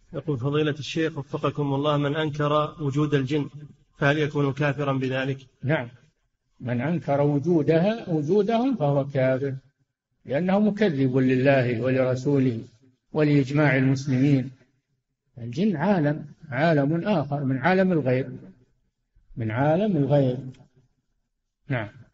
يقول فضيلة الشيخ وفقكم الله، من أنكر وجود الجن فهل يكون كافرا بذلك؟ نعم، من أنكر وجودهم فهو كافر، لأنه مكذب لله ولرسوله ولإجماع المسلمين. الجن عالم آخر من عالم الغيب، من عالم الغيب. نعم.